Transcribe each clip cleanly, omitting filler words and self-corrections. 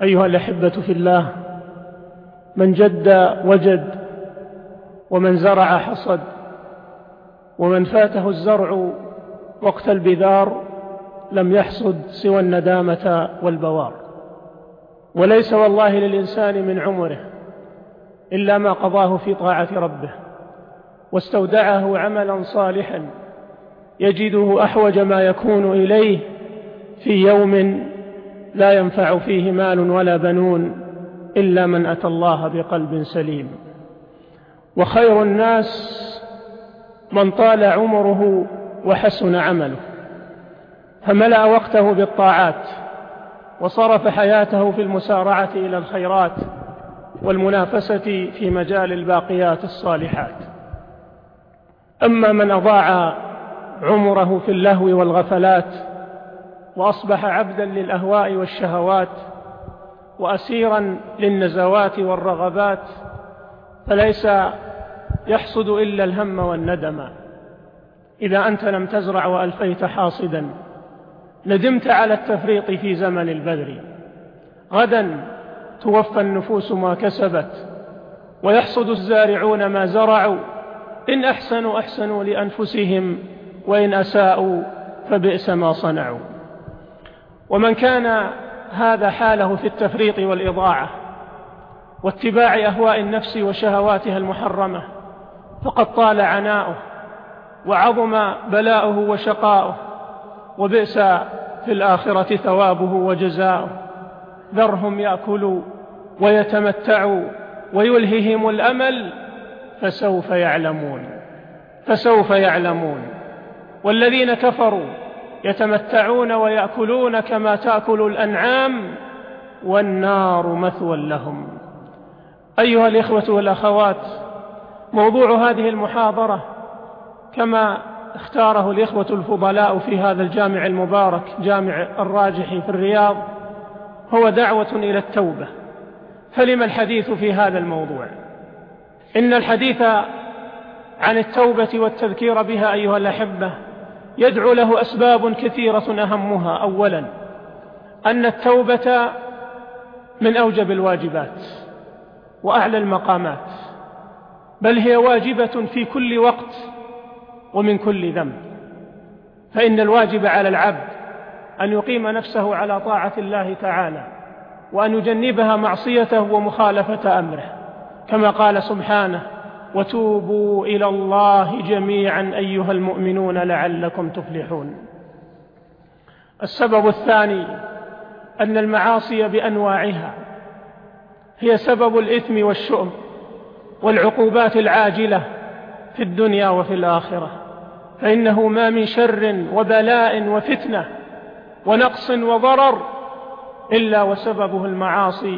أيها الأحبة في الله، من جد وجد، ومن زرع حصد، ومن فاته الزرع وقت البذار لم يحصد سوى الندامة والبوار. وليس والله للإنسان من عمره إلا ما قضاه في طاعة ربه، واستودعه عملا صالحا يجده أحوج ما يكون إليه في يوم لا ينفع فيه مال ولا بنون إلا من أتى الله بقلب سليم. وخير الناس من طال عمره وحسن عمله، فملأ وقته بالطاعات وصرف حياته في المسارعة إلى الخيرات والمنافسة في مجال الباقيات الصالحات. أما من أضاع عمره في اللهو والغفلات وأصبح عبدا للأهواء والشهوات وأسيرا للنزوات والرغبات، فليس يحصد إلا الهم والندم. إذا أنت لم تزرع وألفيت حاصدا ندمت على التفريط في زمن البذر. غدا توفى النفوس ما كسبت ويحصد الزارعون ما زرعوا، إن أحسنوا أحسنوا لأنفسهم وإن أساءوا فبئس ما صنعوا. ومن كان هذا حاله في التفريط والإضاعة واتباع أهواء النفس وشهواتها المحرمة فقد طال عناؤه وعظم بلاؤه وشقاؤه، وبئس في الآخرة ثوابه وجزاؤه. ذرهم يأكلوا ويتمتعوا ويلههم الأمل فسوف يعلمون. والذين كفروا يتمتعون ويأكلون كما تأكل الأنعام والنار مثوى لهم. أيها الإخوة والأخوات، موضوع هذه المحاضرة كما اختاره الإخوة الفضلاء في هذا الجامع المبارك، جامع الراجح في الرياض، هو دعوة إلى التوبة. فلما الحديث في هذا الموضوع؟ إن الحديث عن التوبة والتذكير بها أيها الأحبة يدعو له أسباب كثيرة، أهمها أولا أن التوبة من أوجب الواجبات وأعلى المقامات، بل هي واجبة في كل وقت ومن كل ذنب. فإن الواجب على العبد أن يقيم نفسه على طاعة الله تعالى، وأن يجنبها معصيته ومخالفة أمره، كما قال سبحانه: وتوبوا إلى الله جميعا أيها المؤمنون لعلكم تفلحون. السبب الثاني أن المعاصي بأنواعها هي سبب الإثم والشؤم والعقوبات العاجلة في الدنيا وفي الآخرة، فإنه ما من شر وبلاء وفتنة ونقص وضرر إلا وسببه المعاصي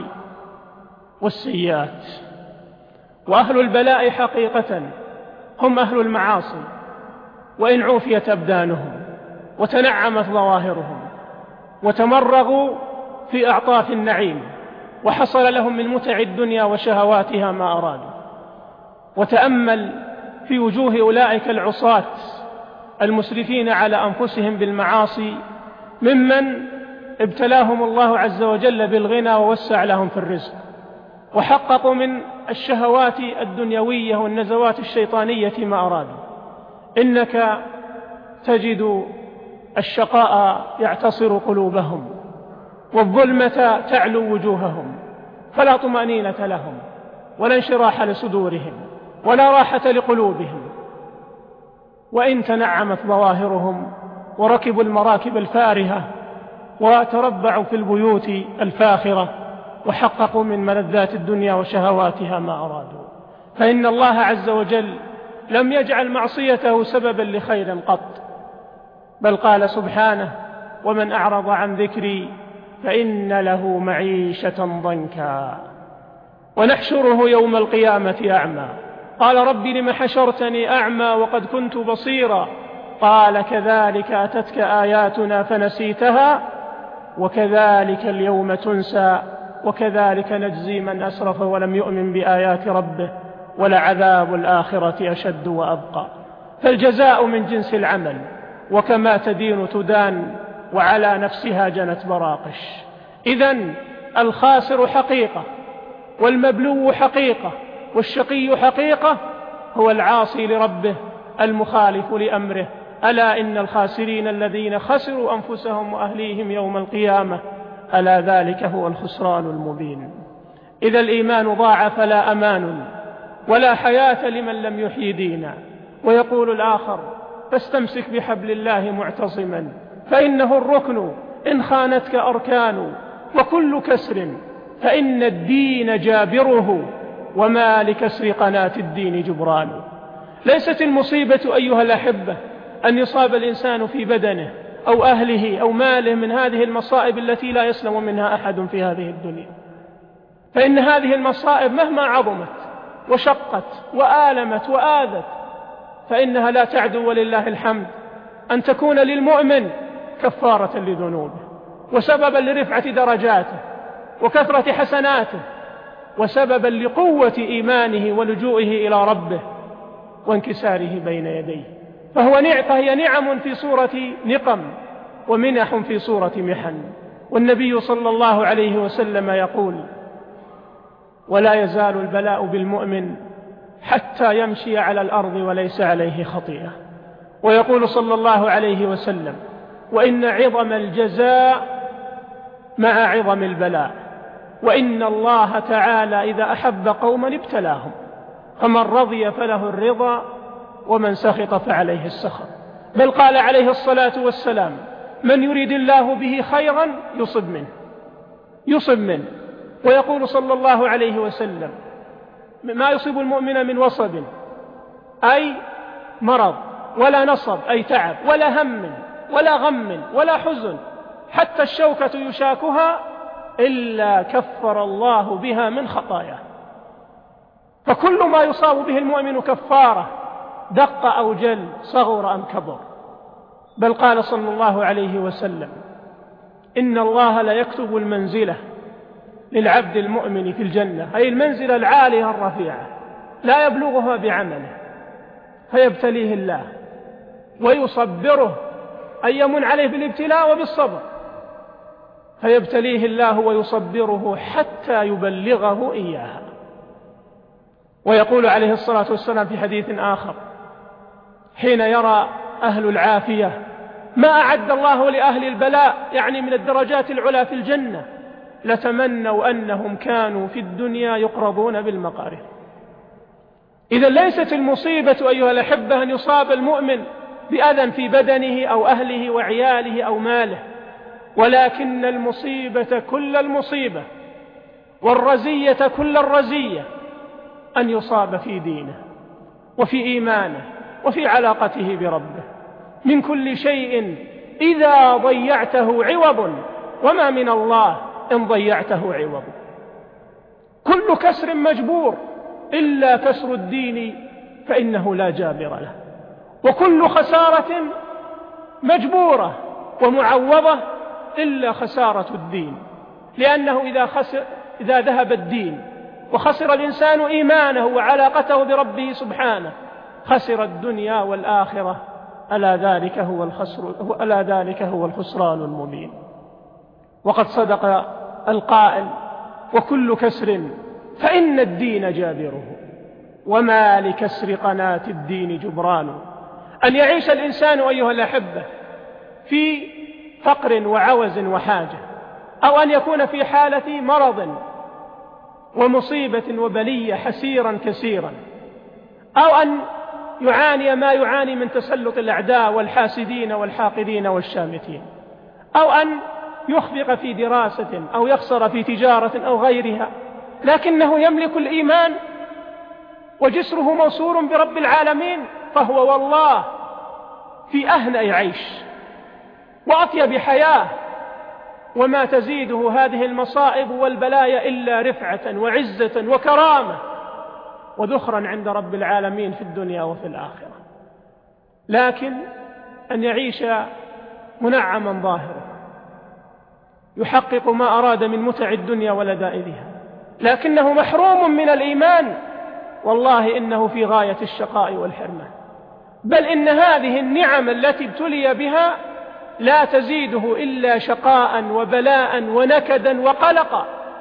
والسيئات. وأهل البلاء حقيقة هم أهل المعاصي، وإن عوفيت أبدانهم وتنعمت ظواهرهم وتمرغوا في أعطاف النعيم وحصل لهم من متع الدنيا وشهواتها ما أرادوا. وتأمل في وجوه أولئك العصاة المسرفين على أنفسهم بالمعاصي ممن ابتلاهم الله عز وجل بالغنى ووسع لهم في الرزق، وحققوا من الشهوات الدنيوية والنزوات الشيطانية ما أرادوا. إنك تجد الشقاء يعتصر قلوبهم والظلمة تعلو وجوههم، فلا طمأنينة لهم ولا انشراح لصدورهم ولا راحة لقلوبهم. وإن تنعمت ظواهرهم وركبوا المراكب الفارهة وتربعوا في البيوت الفاخرة وحققوا من ملذات الدنيا وشهواتها ما أرادوا، فإن الله عز وجل لم يجعل معصيته سببا لخير قط، بل قال سبحانه: ومن أعرض عن ذكري فإن له معيشة ضنكا ونحشره يوم القيامة أعمى. قال: رب لم حشرتني أعمى وقد كنت بصيرا. قال: كذلك أتتك آياتنا فنسيتها وكذلك اليوم تنسى وكذلك نجزي من أسرف ولم يؤمن بآيات ربه ولعذاب الآخرة أشد وأبقى. فالجزاء من جنس العمل، وكما تدين تدان، وعلى نفسها جنت براقش. إذن الخاسر حقيقة، والمبلو حقيقة، والشقي حقيقة هو العاصي لربه المخالف لأمره. ألا إن الخاسرين الذين خسروا أنفسهم وأهليهم يوم القيامة، ألا ذلك هو الخسران المبين. إذا الإيمان ضاع فلا أمان ولا حياة لمن لم يحيي دينا. ويقول الآخر: فاستمسك بحبل الله معتصما فإنه الركن إن خانتك أركان، وكل كسر فإن الدين جابره، وما لكسر قناة الدين جبران. ليست المصيبة أيها الأحبة أن يصاب الإنسان في بدنه أو أهله أو ماله من هذه المصائب التي لا يسلم منها أحد في هذه الدنيا، فإن هذه المصائب مهما عظمت وشقت وآلمت وآذت فإنها لا تعدو ولله الحمد أن تكون للمؤمن كفارة لذنوبه، وسببا لرفعة درجاته وكثرة حسناته، وسببا لقوة إيمانه ولجوئه إلى ربه وانكساره بين يديه. فهي نعم في صورة نقم، ومنح في صورة محن. والنبي صلى الله عليه وسلم يقول: ولا يزال البلاء بالمؤمن حتى يمشي على الأرض وليس عليه خطيئة. ويقول صلى الله عليه وسلم: وإن عظم الجزاء مع عظم البلاء، وإن الله تعالى إذا أحب قوما ابتلاهم، فمن رضي فله الرضا ومن سخط فعليه السخط. بل قال عليه الصلاة والسلام: من يريد الله به خيرا يصب منه. ويقول صلى الله عليه وسلم: ما يصيب المؤمن من وصب أي مرض، ولا نصب أي تعب، ولا هم ولا غم ولا حزن، حتى الشوكة يشاكها إلا كفر الله بها من خطاياه. فكل ما يصاب به المؤمن كفارة، دق أو جل، صغر أم كبر. بل قال صلى الله عليه وسلم: إن الله لا يكتب المنزلة للعبد المؤمن في الجنة، أي المنزلة العالية الرفيعة، لا يبلغها بعمله، فيبتليه الله ويصبره، أي يمن عليه بالابتلاء وبالصبر، فيبتليه الله ويصبره حتى يبلغه إياها. ويقول عليه الصلاة والسلام في حديث آخر حين يرى أهل العافية ما أعد الله لأهل البلاء، يعني من الدرجات العلى في الجنة، لتمنوا أنهم كانوا في الدنيا يقرضون بالمقارف. إذا ليست المصيبة أيها الأحبة أن يصاب المؤمن بأذى في بدنه أو أهله وعياله أو ماله، ولكن المصيبة كل المصيبة والرزية كل الرزية أن يصاب في دينه وفي إيمانه وفي علاقته بربه. من كل شيء إذا ضيعته عوض، وما من الله إن ضيعته عوض. كل كسر مجبور إلا كسر الدين فإنه لا جابر له، وكل خسارة مجبورة ومعوضة إلا خسارة الدين، لأنه إذا ذهب الدين وخسر الإنسان إيمانه وعلاقته بربه سبحانه خسر الدنيا والآخرة. ألا ذلك هو الخسران المبين. وقد صدق القائل: وكل كسر فإن الدين جابره، وما لكسر قناة الدين جبران. أن يعيش الإنسان أيها الأحبة في فقر وعوز وحاجة، أو أن يكون في حالة مرض ومصيبة وبلية حسيرا كسيرا، أو أن يعاني ما يعاني من تسلط الأعداء والحاسدين والحاقدين والشامتين، أو أن يخفق في دراسة أو يخسر في تجارة أو غيرها، لكنه يملك الإيمان وجسره موصول برب العالمين، فهو والله في أهنأ عيش وأطيب حياة. وما تزيده هذه المصائب والبلايا إلا رفعة وعزة وكرامة وذخرا عند رب العالمين في الدنيا وفي الآخرة. لكن أن يعيش منعما ظاهرا يحقق ما أراد من متع الدنيا ولذائذها، لكنه محروم من الإيمان، والله إنه في غاية الشقاء والحرمان. بل إن هذه النعم التي ابتلي بها لا تزيده إلا شقاء وبلاء ونكدا وقلقا،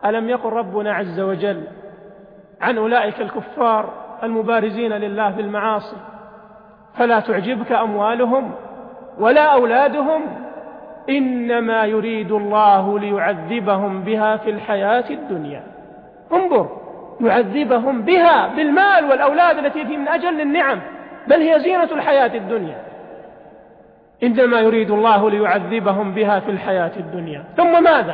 ألم يقل ربنا عز وجل عن أولئك الكفار المبارزين لله بالمعاصي: فلا تعجبك أموالهم ولا أولادهم إنما يريد الله ليعذبهم بها في الحياة الدنيا. انظر، يعذبهم بها بالمال والأولاد التي من أجل النعم، بل هي زينة الحياة الدنيا. إنما يريد الله ليعذبهم بها في الحياة الدنيا، ثم ماذا؟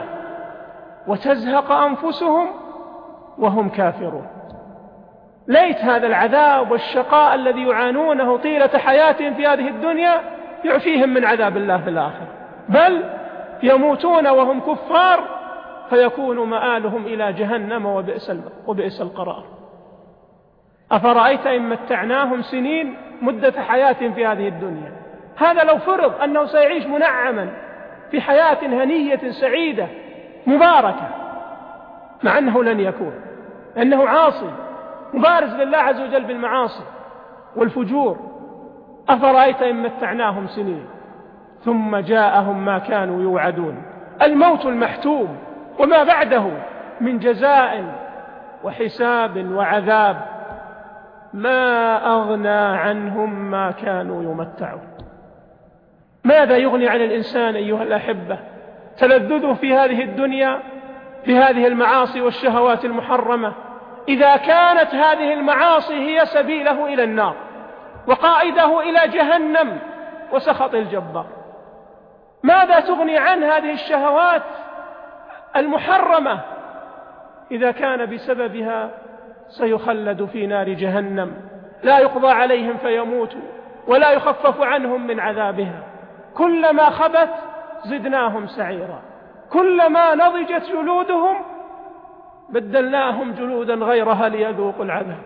وتزهق أنفسهم وهم كافرون. ليت هذا العذاب والشقاء الذي يعانونه طيلة حياتهم في هذه الدنيا يعفيهم من عذاب الله في الآخرة، بل يموتون وهم كفار فيكون مآلهم إلى جهنم وبئس القرار. أفرأيت إن متعناهم سنين مدة حياتهم في هذه الدنيا، هذا لو فرض أنه سيعيش منعما في حياة هنية سعيدة مباركة، مع أنه لن يكون، لأنه عاصي مبارز لله عز وجل بالمعاصي والفجور. أفرأيت إن متعناهم سنين ثم جاءهم ما كانوا يوعدون، الموت المحتوم وما بعده من جزاء وحساب وعذاب، ما أغنى عنهم ما كانوا يمتعون. ماذا يغني عن الإنسان أيها الأحبة تلذذه في هذه الدنيا في هذه المعاصي والشهوات المحرمة، إذا كانت هذه المعاصي هي سبيله إلى النار وقائده إلى جهنم وسخط الجبار؟ ماذا تغني عن هذه الشهوات المحرمة إذا كان بسببها سيخلد في نار جهنم، لا يقضى عليهم فيموتوا ولا يخفف عنهم من عذابها؟ كلما خبت زدناهم سعيرا، كلما نضجت جلودهم بدلناهم جلودا غيرها ليذوقوا العذاب.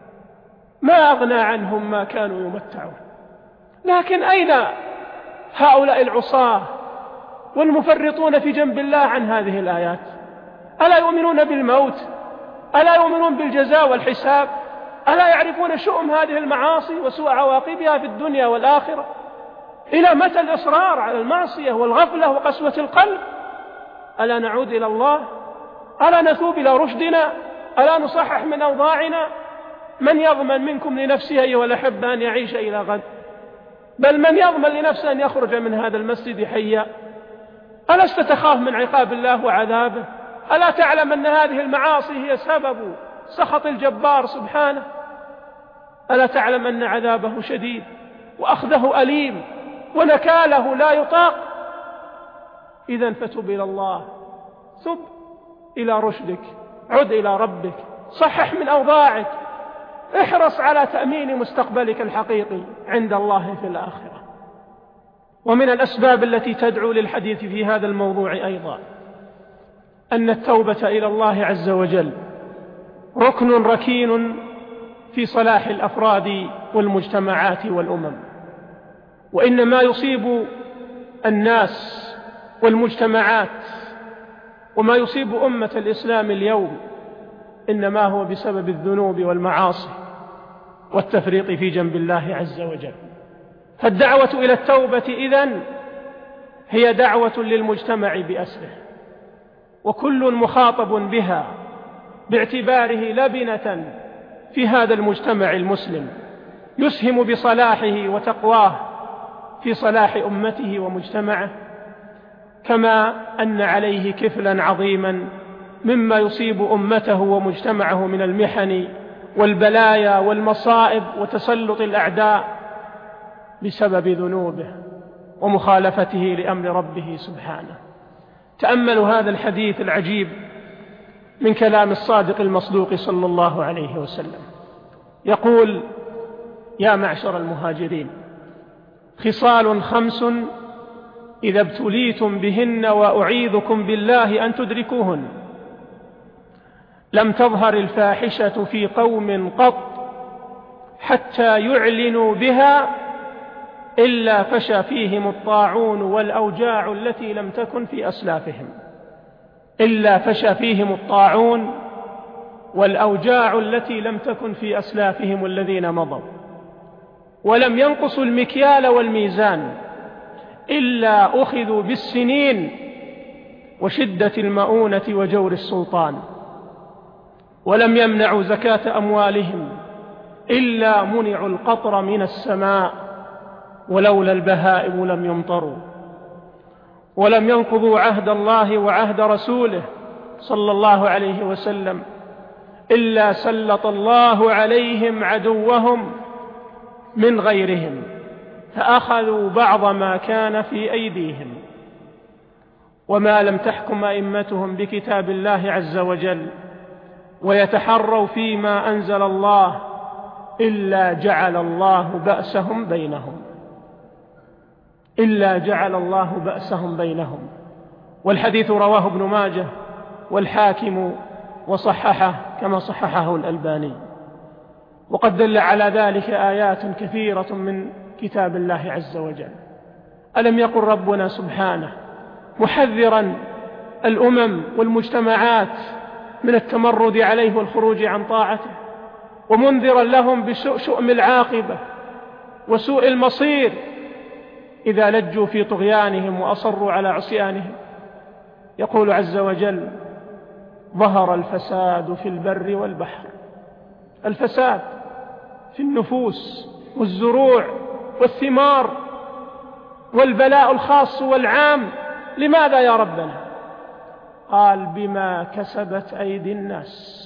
ما أغنى عنهم ما كانوا يمتعون. لكن أين هؤلاء العصاة والمفرطون في جنب الله عن هذه الآيات؟ ألا يؤمنون بالموت؟ ألا يؤمنون بالجزاء والحساب؟ ألا يعرفون شؤم هذه المعاصي وسوء عواقبها في الدنيا والآخرة؟ إلى متى الإصرار على المعصية والغفلة وقسوة القلب؟ ألا نعود إلى الله؟ ألا نتوب إلى رشدنا؟ ألا نصحح من أوضاعنا؟ من يضمن منكم لنفسه أيها الأحبة أن يعيش إلى غد؟ بل من يضمن لنفسه أن يخرج من هذا المسجد حيا؟ ألست تخاف من عقاب الله وعذابه؟ ألا تعلم أن هذه المعاصي هي سبب سخط الجبار سبحانه؟ ألا تعلم أن عذابه شديد وأخذه أليم ونكاله لا يطاق؟ إذن فتب إلى الله، تب إلى رشدك، عد إلى ربك، صحح من أوضاعك، احرص على تأمين مستقبلك الحقيقي عند الله في الآخرة. ومن الأسباب التي تدعو للحديث في هذا الموضوع أيضا أن التوبة إلى الله عز وجل ركن ركين في صلاح الأفراد والمجتمعات والأمم. وإن ما يصيب الناس والمجتمعات وما يصيب أمة الإسلام اليوم إنما هو بسبب الذنوب والمعاصي والتفريط في جنب الله عز وجل. فالدعوة إلى التوبة إذن هي دعوة للمجتمع بأسره، وكل مخاطب بها باعتباره لبنة في هذا المجتمع المسلم يسهم بصلاحه وتقواه في صلاح أمته ومجتمعه، كما أن عليه كفلا عظيما مما يصيب أمته ومجتمعه من المحن والبلايا والمصائب وتسلط الأعداء بسبب ذنوبه ومخالفته لأمر ربه سبحانه. تأملوا هذا الحديث العجيب من كلام الصادق المصدوق صلى الله عليه وسلم، يقول: يا معشر المهاجرين، خصال 5 إذا ابتليتم بهن وأعيذكم بالله أن تدركوهن: لم تظهر الفاحشة في قوم قط حتى يعلنوا بها إلا فشى فيهم الطاعون والأوجاع التي لم تكن في أسلافهم. إلا فشى فيهم الطاعون والأوجاع التي لم تكن في أسلافهم الذين مضوا، ولم ينقصوا المكيال والميزان إلا أخذوا بالسنين وشدة المؤونة وجور السلطان، ولم يمنعوا زكاة أموالهم إلا منعوا القطر من السماء، ولولا البهائم لم يمطروا، ولم ينقضوا عهد الله وعهد رسوله صلى الله عليه وسلم إلا سلط الله عليهم عدوهم من غيرهم، فأخذوا بعض ما كان في أيديهم. وما لم تحكم أئمتهم بكتاب الله عز وجل ويتحروا فيما أنزل الله إلا جعل الله بأسهم بينهم. والحديث رواه ابن ماجه والحاكم وصححه كما صححه الألباني. وقد دل على ذلك آيات كثيرة من كتاب الله عز وجل. ألم يقل ربنا سبحانه محذرا الأمم والمجتمعات من التمرد عليه والخروج عن طاعته، ومنذرا لهم بشؤم العاقبة وسوء المصير إذا لجوا في طغيانهم وأصروا على عصيانهم؟ يقول عز وجل: ظهر الفساد في البر والبحر. الفساد في النفوس والزروع والثمار والبلاء الخاص والعام. لماذا يا ربنا؟ قال: بما كسبت أيدي الناس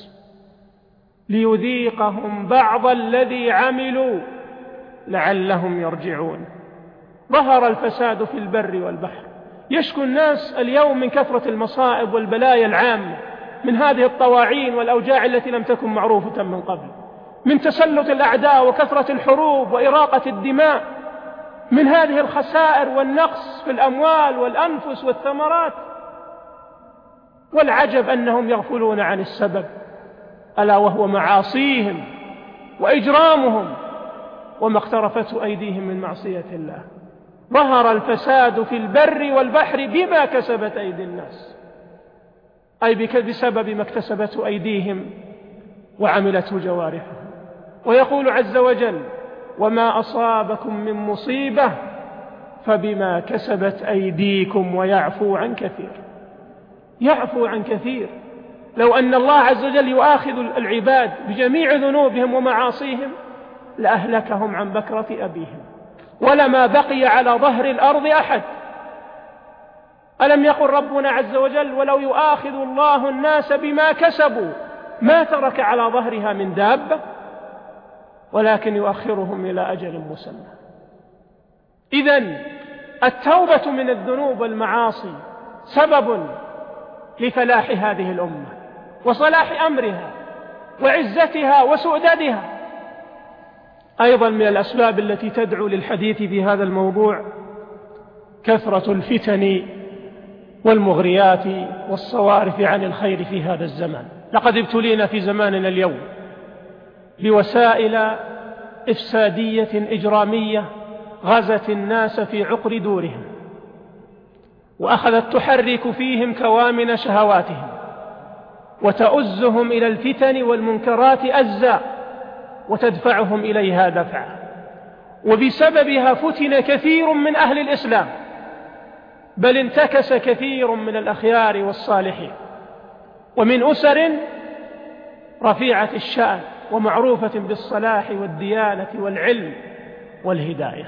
ليذيقهم بعض الذي عملوا لعلهم يرجعون. ظهر الفساد في البر والبحر. يشكو الناس اليوم من كثرة المصائب والبلايا العامة، من هذه الطواعين والأوجاع التي لم تكن معروفة من قبل، من تسلط الأعداء وكثرة الحروب وإراقة الدماء، من هذه الخسائر والنقص في الأموال والأنفس والثمرات. والعجب أنهم يغفلون عن السبب، ألا وهو معاصيهم وإجرامهم وما اقترفته أيديهم من معصية الله. ظهر الفساد في البر والبحر بما كسبت أيدي الناس، أي بسبب ما اكتسبته أيديهم وعملته جوارحهم. ويقول عز وجل: وما أصابكم من مصيبة فبما كسبت أيديكم ويعفو عن كثير. يعفو عن كثير. لو أن الله عز وجل يؤاخذ العباد بجميع ذنوبهم ومعاصيهم لأهلكهم عن بكرة أبيهم، ولما بقي على ظهر الأرض أحد. ألم يقل ربنا عز وجل: ولو يؤاخذ الله الناس بما كسبوا ما ترك على ظهرها من دابة، ولكن يؤخرهم إلى أجل مسمى. إذن التوبة من الذنوب والمعاصي سبب لفلاح هذه الأمة وصلاح أمرها وعزتها وسؤددها. أيضا من الأسباب التي تدعو للحديث في هذا الموضوع كثرة الفتن والمغريات والصوارف عن الخير في هذا الزمان. لقد ابتلينا في زماننا اليوم بوسائل إفسادية إجرامية غزت الناس في عقر دورهم، وأخذت تحرك فيهم كوامن شهواتهم وتؤزهم إلى الفتن والمنكرات أزا وتدفعهم إليها دفعا. وبسببها فتن كثير من أهل الإسلام، بل انتكس كثير من الأخيار والصالحين، ومن أسر رفيعة الشأن ومعروفة بالصلاح والديانة والعلم والهداية.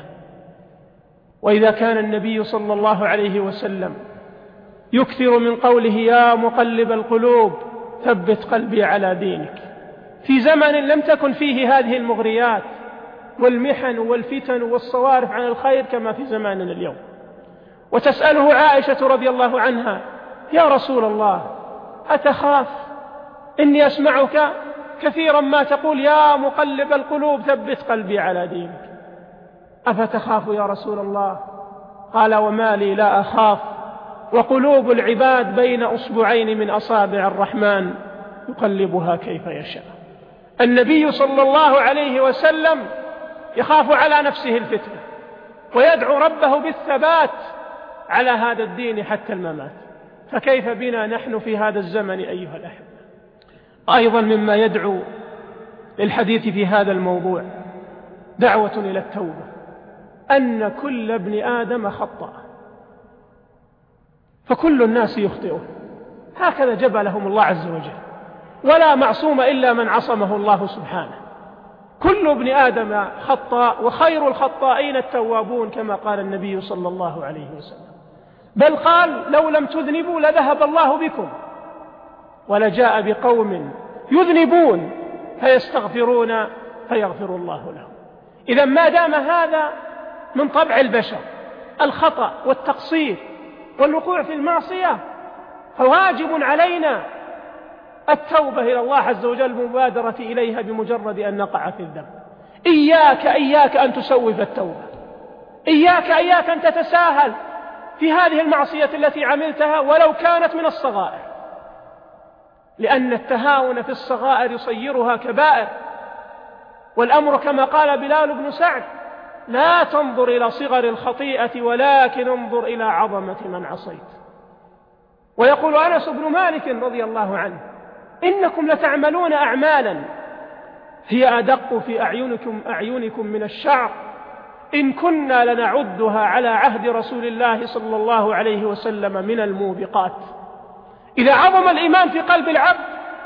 وإذا كان النبي صلى الله عليه وسلم يكثر من قوله: يا مقلب القلوب ثبت قلبي على دينك، في زمن لم تكن فيه هذه المغريات والمحن والفتن والصوارف عن الخير كما في زماننا اليوم. وتسأله عائشة رضي الله عنها: يا رسول الله أتخاف؟ إني أسمعك كثيرا ما تقول يا مقلب القلوب ثبت قلبي على دينك، أفتخاف يا رسول الله؟ قال: وما لي لا أخاف، وقلوب العباد بين أصبعين من أصابع الرحمن يقلبها كيف يشاء. النبي صلى الله عليه وسلم يخاف على نفسه الفتنة ويدعو ربه بالثبات على هذا الدين حتى الممات، فكيف بنا نحن في هذا الزمن أيها الأحبة؟ أيضا مما يدعو للحديث في هذا الموضوع دعوة إلى التوبة، أن كل ابن آدم خطأ، فكل الناس يخطئون، هكذا جبلهم الله عز وجل، ولا معصوم إلا من عصمه الله سبحانه. كل ابن آدم خطاء وخير الخطائين التوابون، كما قال النبي صلى الله عليه وسلم، بل قال لو لم تذنبوا لذهب الله بكم ولجاء بقوم يذنبون فيستغفرون فيغفر الله لهم. إذا ما دام هذا من طبع البشر الخطأ والتقصير والوقوع في المعصية، فواجب علينا التوبة إلى الله عز وجل، المبادرة إليها بمجرد أن نقع في الذنب. إياك أن تسوف التوبة، إياك أن تتساهل في هذه المعصية التي عملتها ولو كانت من الصغائر، لأن التهاون في الصغائر يصيرها كبائر. والأمر كما قال بلال بن سعد: لا تنظر إلى صغر الخطيئة ولكن انظر إلى عظمة من عصيت. ويقول أنس بن مالك رضي الله عنه: إنكم لتعملون أعمالا هي أدق في أعينكم من الشعر، إن كنا لنعدها على عهد رسول الله صلى الله عليه وسلم من الموبقات. إذا عظم الإيمان في قلب العبد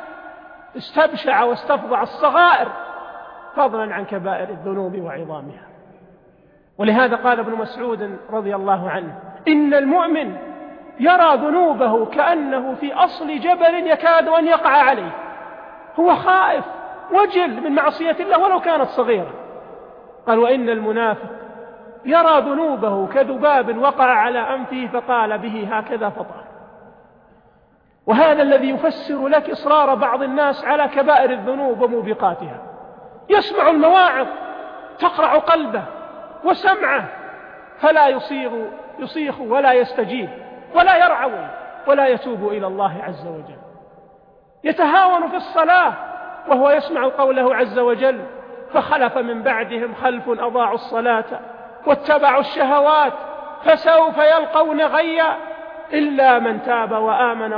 استبشع واستفضع الصغائر، فضلا عن كبائر الذنوب وعظامها. ولهذا قال ابن مسعود رضي الله عنه: إن المؤمن يرى ذنوبه كأنه في أصل جبل يكاد أن يقع عليه، هو خائف وجل من معصية الله ولو كانت صغيرة. قال: وإن المنافق يرى ذنوبه كذباب وقع على أنفه فقال به هكذا فطار. وهذا الذي يفسر لك إصرار بعض الناس على كبائر الذنوب وموبقاتها. يسمع المواعظ تقرع قلبه وسمعه فلا يصيخ ولا يستجيب ولا يرعوي ولا يتوب إلى الله عز وجل. يتهاون في الصلاة وهو يسمع قوله عز وجل: فخلف من بعدهم خلف أضاعوا الصلاة واتبعوا الشهوات فسوف يلقون غيا إلا من تاب وآمن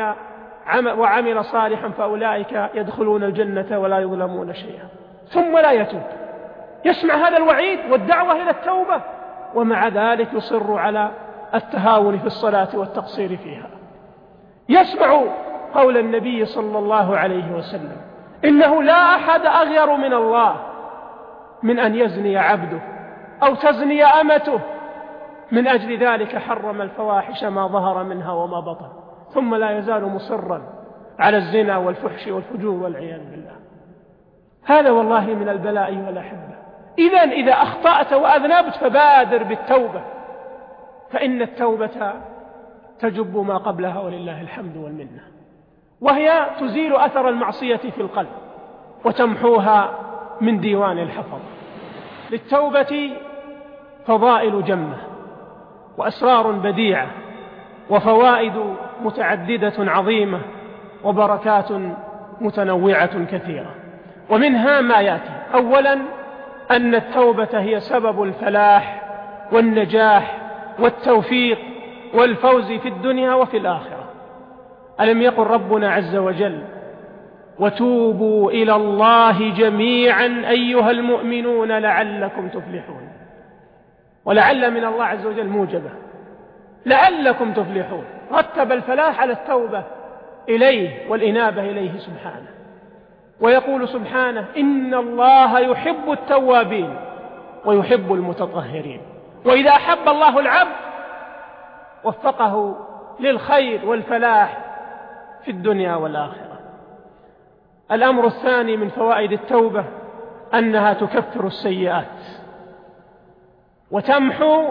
وعمل صالحا فأولئك يدخلون الجنة ولا يظلمون شيئا. ثم لا يتوب. يسمع هذا الوعيد والدعوة إلى التوبة، ومع ذلك يصر على التهاون في الصلاة والتقصير فيها. يسمع قول النبي صلى الله عليه وسلم: إنه لا أحد أغير من الله من أن يزني عبده أو تزني أمته، من أجل ذلك حرم الفواحش ما ظهر منها وما بطن، ثم لا يزال مصرا على الزنا والفحش والفجور والعياذ بالله. هذا والله من البلاء والأحبة. إذا أخطأت وأذنبت فبادر بالتوبة، فإن التوبة تجب ما قبلها ولله الحمد والمنة، وهي تزيل أثر المعصية في القلب وتمحوها من ديوان الحفظ. للتوبة فضائل جمة وأسرار بديعة وفوائد متعددة عظيمة وبركات متنوعة كثيرة، ومنها ما يأتي: أولا أن التوبة هي سبب الفلاح والنجاح والتوفيق والفوز في الدنيا وفي الآخرة. ألم يقل ربنا عز وجل: وتوبوا إلى الله جميعا أيها المؤمنون لعلكم تفلحون. ولعل من الله عز وجل موجبة، لعلكم تفلحون، رتب الفلاح على التوبة إليه والإنابة إليه سبحانه. ويقول سبحانه: إن الله يحب التوابين ويحب المتطهرين. وإذا أحب الله العبد وفقه للخير والفلاح في الدنيا والآخرة. الأمر الثاني من فوائد التوبة أنها تكفر السيئات وتمحو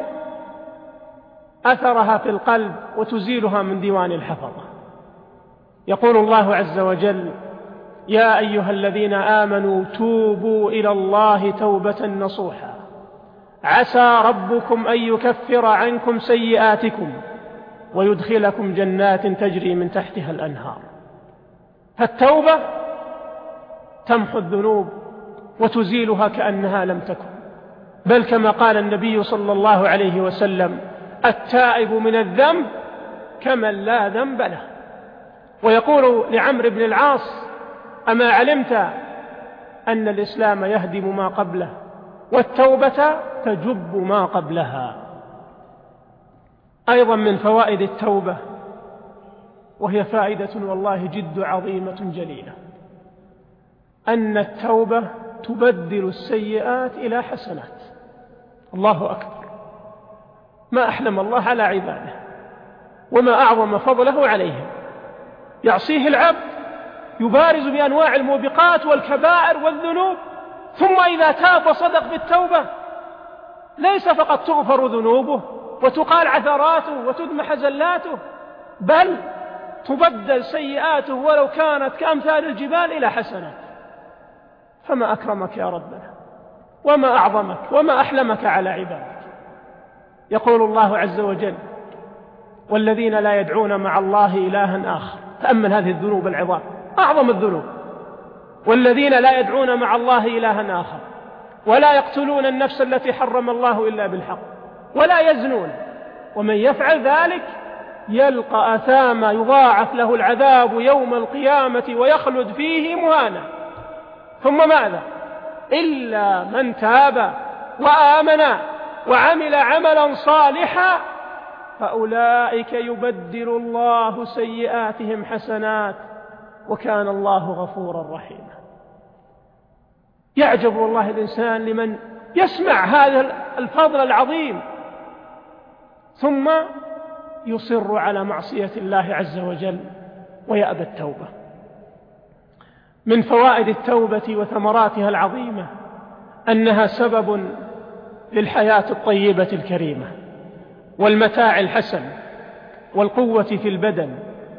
أثرها في القلب وتزيلها من ديوان الحفظة. يقول الله عز وجل: يا أيها الذين آمنوا توبوا إلى الله توبة نصوحا عسى ربكم أن يكفر عنكم سيئاتكم ويدخلكم جنات تجري من تحتها الأنهار. فالتوبة تمحو الذنوب وتزيلها كأنها لم تكن، بل كما قال النبي صلى الله عليه وسلم: التائب من الذنب كمن لا ذنب له. ويقول لعمرو بن العاص: أما علمت أن الإسلام يهدم ما قبله والتوبة تجب ما قبلها. أيضا من فوائد التوبة، وهي فائدة والله جد عظيمة جليلة، أن التوبة تبدل السيئات إلى حسنات. الله أكبر، ما أحلم الله على عباده وما أعظم فضله عليهم. يعصيه العبد، يبارز بأنواع الموبقات والكبائر والذنوب، ثم إذا تاب وصدق بالتوبة ليس فقط تغفر ذنوبه وتقال عثراته وتدمح زلاته، بل تبدل سيئاته ولو كانت كأمثال الجبال إلى حسنات. فما أكرمك يا ربنا، وما أعظمك، وما أحلمك على عبادك. يقول الله عز وجل: والذين لا يدعون مع الله إلها آخر. تأمل هذه الذنوب العظام، أعظم الذنوب. والذين لا يدعون مع الله إلها آخر ولا يقتلون النفس التي حرم الله إلا بالحق ولا يزنون ومن يفعل ذلك يلقى أثاما يضاعف له العذاب يوم القيامة ويخلد فيه مهانا. ثم ماذا؟ إلا من تاب وآمن وعمل عملا صالحا فأولئك يبدل الله سيئاتهم حسنات وكان الله غفورا رحيما. يعجب والله الإنسان لمن يسمع هذا الفضل العظيم ثم يصر على معصية الله عز وجل ويأبى التوبة. من فوائد التوبة وثمراتها العظيمة أنها سبب للحياة الطيبة الكريمة والمتاع الحسن والقوة في البدن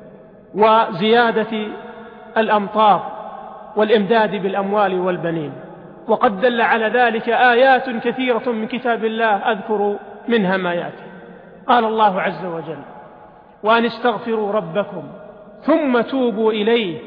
وزيادة الأمطار والإمداد بالأموال والبنين. وقد دل على ذلك آيات كثيرة من كتاب الله أذكر منها ما يأتي. قال الله عز وجل: وأن استغفروا ربكم ثم توبوا إليه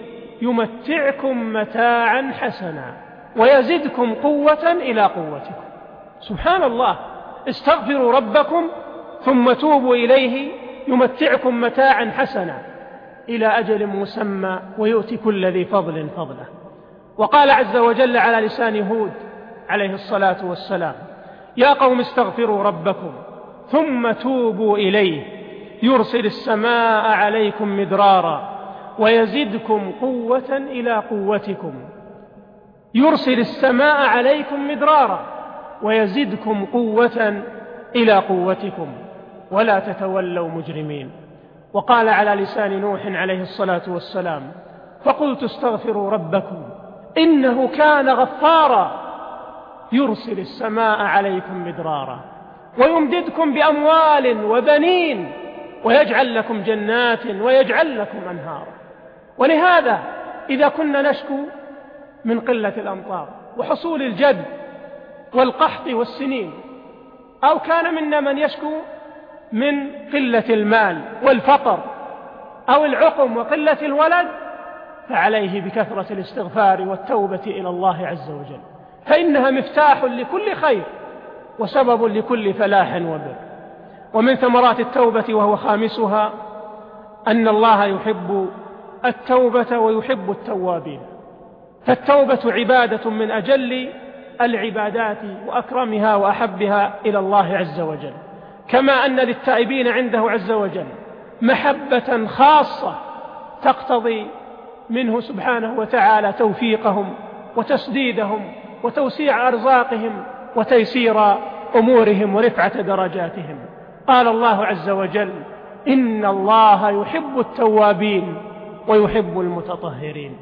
يمتعكم متاعا حسنا ويزدكم قوة إلى قوتكم. سبحان الله، استغفروا ربكم ثم توبوا إليه يمتعكم متاعا حسنا إلى أجل مسمى ويؤتي كل ذي فضل فضله. وقال عز وجل على لسان هود عليه الصلاة والسلام: يا قوم استغفروا ربكم ثم توبوا إليه يرسل السماء عليكم مدرارا ويزدكم قوة إلى قوتكم. يرسل السماء عليكم مدرارا ويزدكم قوة إلى قوتكم ولا تتولوا مجرمين. وقال على لسان نوح عليه الصلاة والسلام: فقلت استغفروا ربكم إنه كان غفارا يرسل السماء عليكم مدرارا ويمددكم بأموال وبنين ويجعل لكم جنات ويجعل لكم أنهارا. ولهذا إذا كنا نشكو من قلة الأمطار وحصول الجد والقحط والسنين، أو كان منا من يشكو من قلة المال والفقر أو العقم وقلة الولد، فعليه بكثرة الاستغفار والتوبة إلى الله عز وجل، فإنها مفتاح لكل خير وسبب لكل فلاح وبر. ومن ثمرات التوبة وهو خامسها أن الله يحب التوبة ويحب التوابين. فالتوبة عبادة من أجل العبادات وأكرمها وأحبها إلى الله عز وجل، كما أن للتائبين عنده عز وجل محبة خاصة تقتضي منه سبحانه وتعالى توفيقهم وتسديدهم وتوسيع أرزاقهم وتيسير أمورهم ورفعة درجاتهم. قال الله عز وجل: إن الله يحب التوابين ويحب المتطهرين.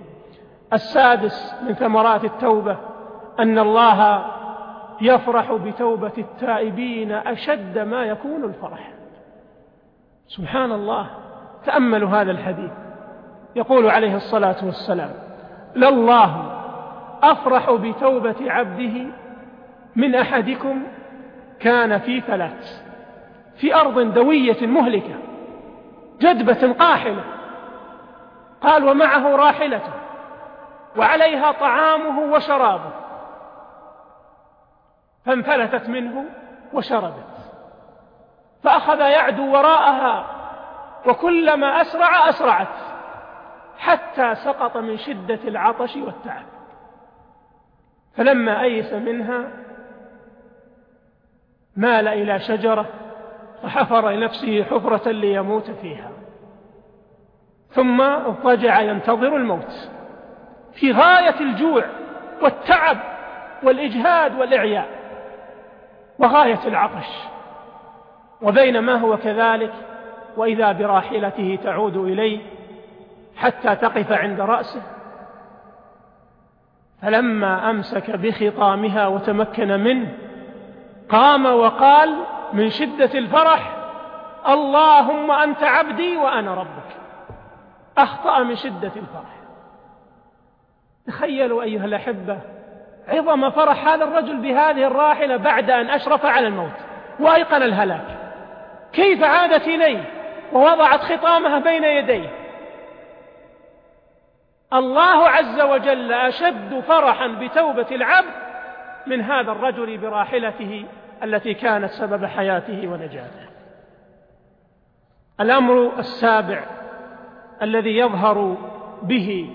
السادس من ثمرات التوبة أن الله يفرح بتوبة التائبين أشد ما يكون الفرح. سبحان الله، تأملوا هذا الحديث. يقول عليه الصلاة والسلام: لله أفرح بتوبة عبده من أحدكم كان في فلات في أرض دوية مهلكة جدبة قاحلة، قال: ومعه راحلته وعليها طعامه وشرابه، فانفلتت منه وشربت، فأخذ يعدو وراءها وكلما أسرع أسرعت حتى سقط من شدة العطش والتعب، فلما أيس منها مال إلى شجرة فحفر لنفسه حفرة ليموت فيها، ثم اضطجع ينتظر الموت في غاية الجوع والتعب والإجهاد والإعياء وغاية العطش. وبينما هو كذلك وإذا براحلته تعود إليه حتى تقف عند رأسه، فلما أمسك بخطامها وتمكن منه قام وقال من شدة الفرح: اللهم أنت عبدي وأنا ربك. أخطأ من شدة الفرح. تخيلوا أيها الأحبة عظم فرح هذا الرجل بهذه الراحلة بعد أن أشرف على الموت وأيقن الهلاك، كيف عادت إليه ووضعت خطامها بين يديه. الله عز وجل أشد فرحا بتوبة العبد من هذا الرجل براحلته التي كانت سبب حياته ونجاته. الأمر السابع الذي يظهر به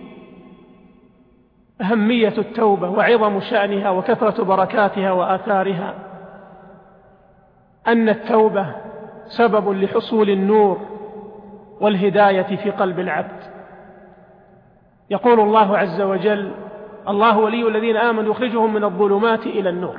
أهمية التوبة وعظم شأنها وكثرة بركاتها وآثارها أن التوبة سبب لحصول النور والهداية في قلب العبد. يقول الله عز وجل: الله ولي الذين آمنوا يخرجهم من الظلمات إلى النور،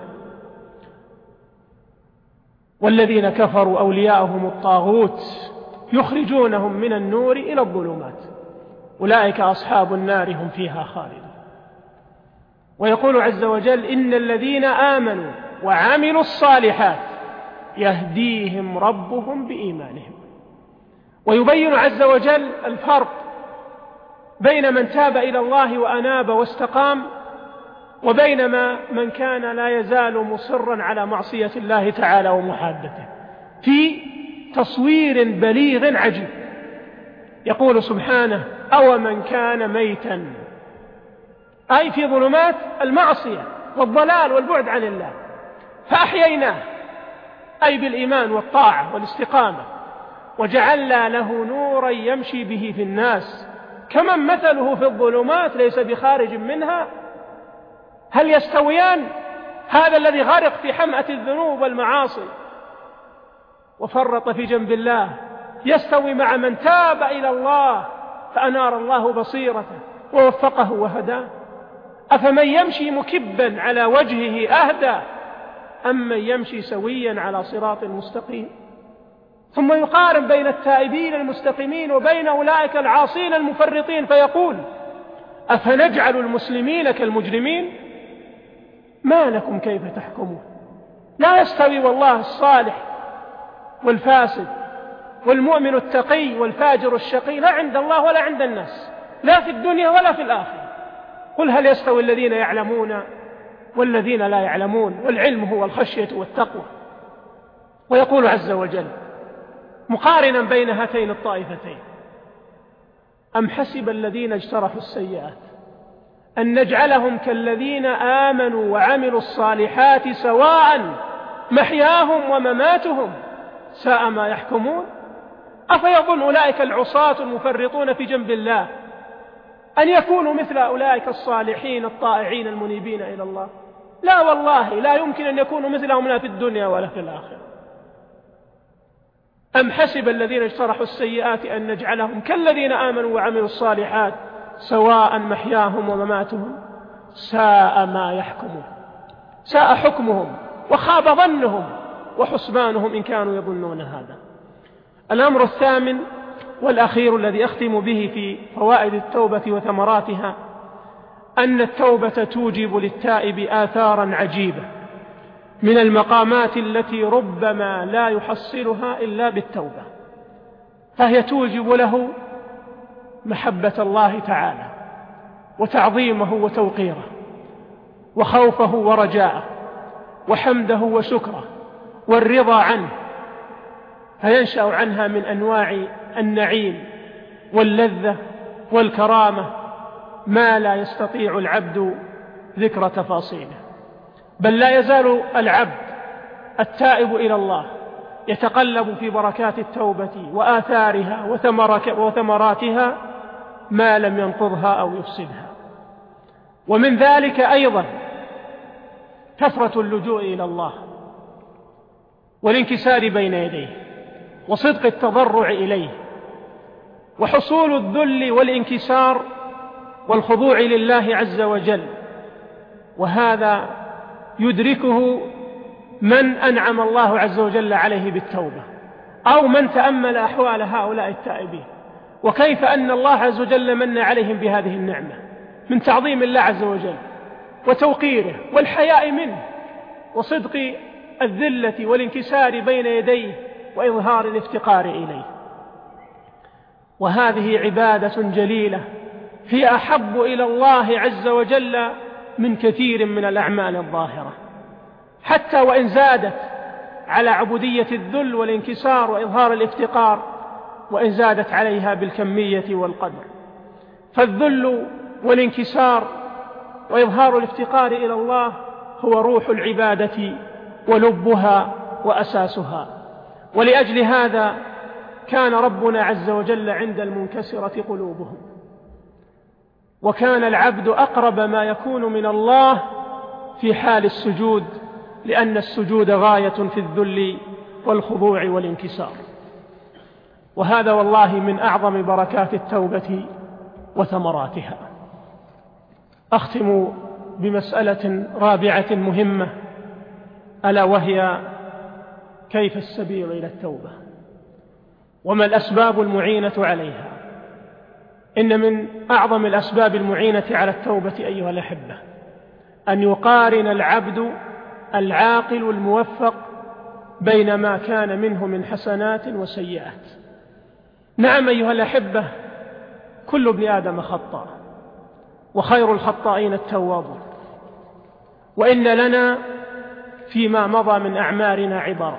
والذين كفروا أولياءهم الطاغوت يخرجونهم من النور إلى الظلمات أولئك أصحاب النار هم فيها خالدون. ويقول عز وجل: إن الذين آمنوا وعملوا الصالحات يهديهم ربهم بإيمانهم. ويبين عز وجل الفرق بين من تاب إلى الله وأناب واستقام وبين من كان لا يزال مصرا على معصية الله تعالى ومحادته في تصوير بليغ عجيب. يقول سبحانه: أو من كان ميتا، أي في ظلمات المعصية والضلال والبعد عن الله، فأحييناه، أي بالإيمان والطاعة والاستقامة، وجعلنا له نورا يمشي به في الناس كمن مثله في الظلمات ليس بخارج منها. هل يستويان؟ هذا الذي غرق في حمأة الذنوب والمعاصي وفرط في جنب الله يستوي مع من تاب إلى الله فأنار الله بصيرته ووفقه وهداه؟ أفمن يمشي مكبا على وجهه أهدى أم من يمشي سويا على صراط مستقيم؟ ثم يقارن بين التائبين المستقيمين وبين أولئك العاصين المفرطين فيقول: أفنجعل المسلمين كالمجرمين؟ ما لكم كيف تحكمون؟ لا يستوي والله الصالح والفاسد والمؤمن التقي والفاجر الشقي، لا عند الله ولا عند الناس، لا في الدنيا ولا في الآخرة. قل هل يستوي الذين يعلمون والذين لا يعلمون؟ والعلم هو الخشية والتقوى. ويقول عز وجل مقارنا بين هاتين الطائفتين: أم حسب الذين اجترحوا السيئات أن نجعلهم كالذين آمنوا وعملوا الصالحات سواء محياهم ومماتهم ساء ما يحكمون. أفيظن أولئك العصاة المفرطون في جنب الله أن يكونوا مثل أولئك الصالحين الطائعين المنيبين إلى الله؟ لا والله، لا يمكن أن يكونوا مثلهم لا في الدنيا ولا في الآخرة. أم حسب الذين اجترحوا السيئات أن نجعلهم كالذين آمنوا وعملوا الصالحات سواء محياهم ومماتهم ساء ما يحكمون. ساء حكمهم وخاب ظنهم وحسبانهم إن كانوا يظنون هذا. الأمر الثامن والأخير الذي أختم به في فوائد التوبة وثمراتها أن التوبة توجب للتائب آثارا عجيبة من المقامات التي ربما لا يحصلها إلا بالتوبة، فهي توجب له محبة الله تعالى وتعظيمه وتوقيره وخوفه ورجاءه وحمده وشكره والرضا عنه، فينشأ عنها من أنواع النعيم واللذة والكرامة ما لا يستطيع العبد ذكر تفاصيله. بل لا يزال العبد التائب إلى الله يتقلب في بركات التوبة وآثارها وثمراتها ما لم ينقضها أو يفسدها. ومن ذلك أيضا كثرة اللجوء إلى الله والانكسار بين يديه وصدق التضرع إليه، وحصول الذل والانكسار والخضوع لله عز وجل. وهذا يدركه من أنعم الله عز وجل عليه بالتوبة، أو من تأمل أحوال هؤلاء التائبين، وكيف أن الله عز وجل من عليهم بهذه النعمة من تعظيم الله عز وجل وتوقيره والحياء منه وصدق الذلة والانكسار بين يديه وإظهار الافتقار إليه. وهذه عبادة جليلة هي أحب إلى الله عز وجل من كثير من الأعمال الظاهرة، حتى وإن زادت على عبودية الذل والانكسار وإظهار الافتقار، وإن زادت عليها بالكمية والقدر. فالذل والانكسار وإظهار الافتقار إلى الله هو روح العبادة ولبها وأساسها. ولأجل هذا كان ربنا عز وجل عند المنكسرة قلوبهم، وكان العبد أقرب ما يكون من الله في حال السجود، لأن السجود غاية في الذل والخضوع والانكسار. وهذا والله من أعظم بركات التوبة وثمراتها. أختم بمسألة رابعة مهمة، ألا وهي كيف السبيل إلى التوبة وما الأسباب المعينة عليها. إن من أعظم الأسباب المعينة على التوبة أيها الأحبة أن يقارن العبد العاقل الموفق بين ما كان منه من حسنات وسيئات. نعم أيها الأحبة، كل ابن آدم خطاء، وخير الخطائين التوابون، وإن لنا فيما مضى من أعمارنا عبرة،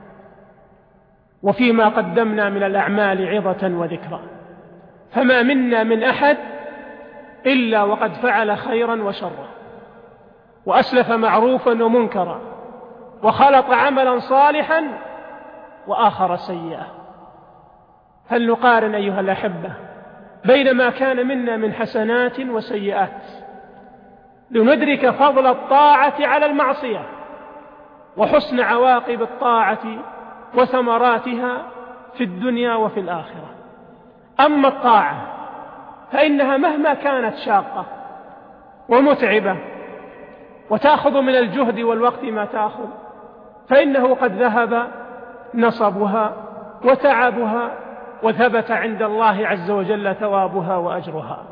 وفيما قدمنا من الأعمال عظة وذكرى. فما منا من أحد إلا وقد فعل خيرا وشرا، وأسلف معروفا ومنكرا، وخلط عملا صالحا وآخر سيئا. هل نقارن أيها الأحبة بين ما كان منا من حسنات وسيئات لندرك فضل الطاعة على المعصية وحسن عواقب الطاعة وثمراتها في الدنيا وفي الآخرة؟ أما الطاعة فإنها مهما كانت شاقة ومتعبة وتأخذ من الجهد والوقت ما تأخذ، فإنه قد ذهب نصبها وتعبها، وثبت عند الله عز وجل ثوابها وأجرها،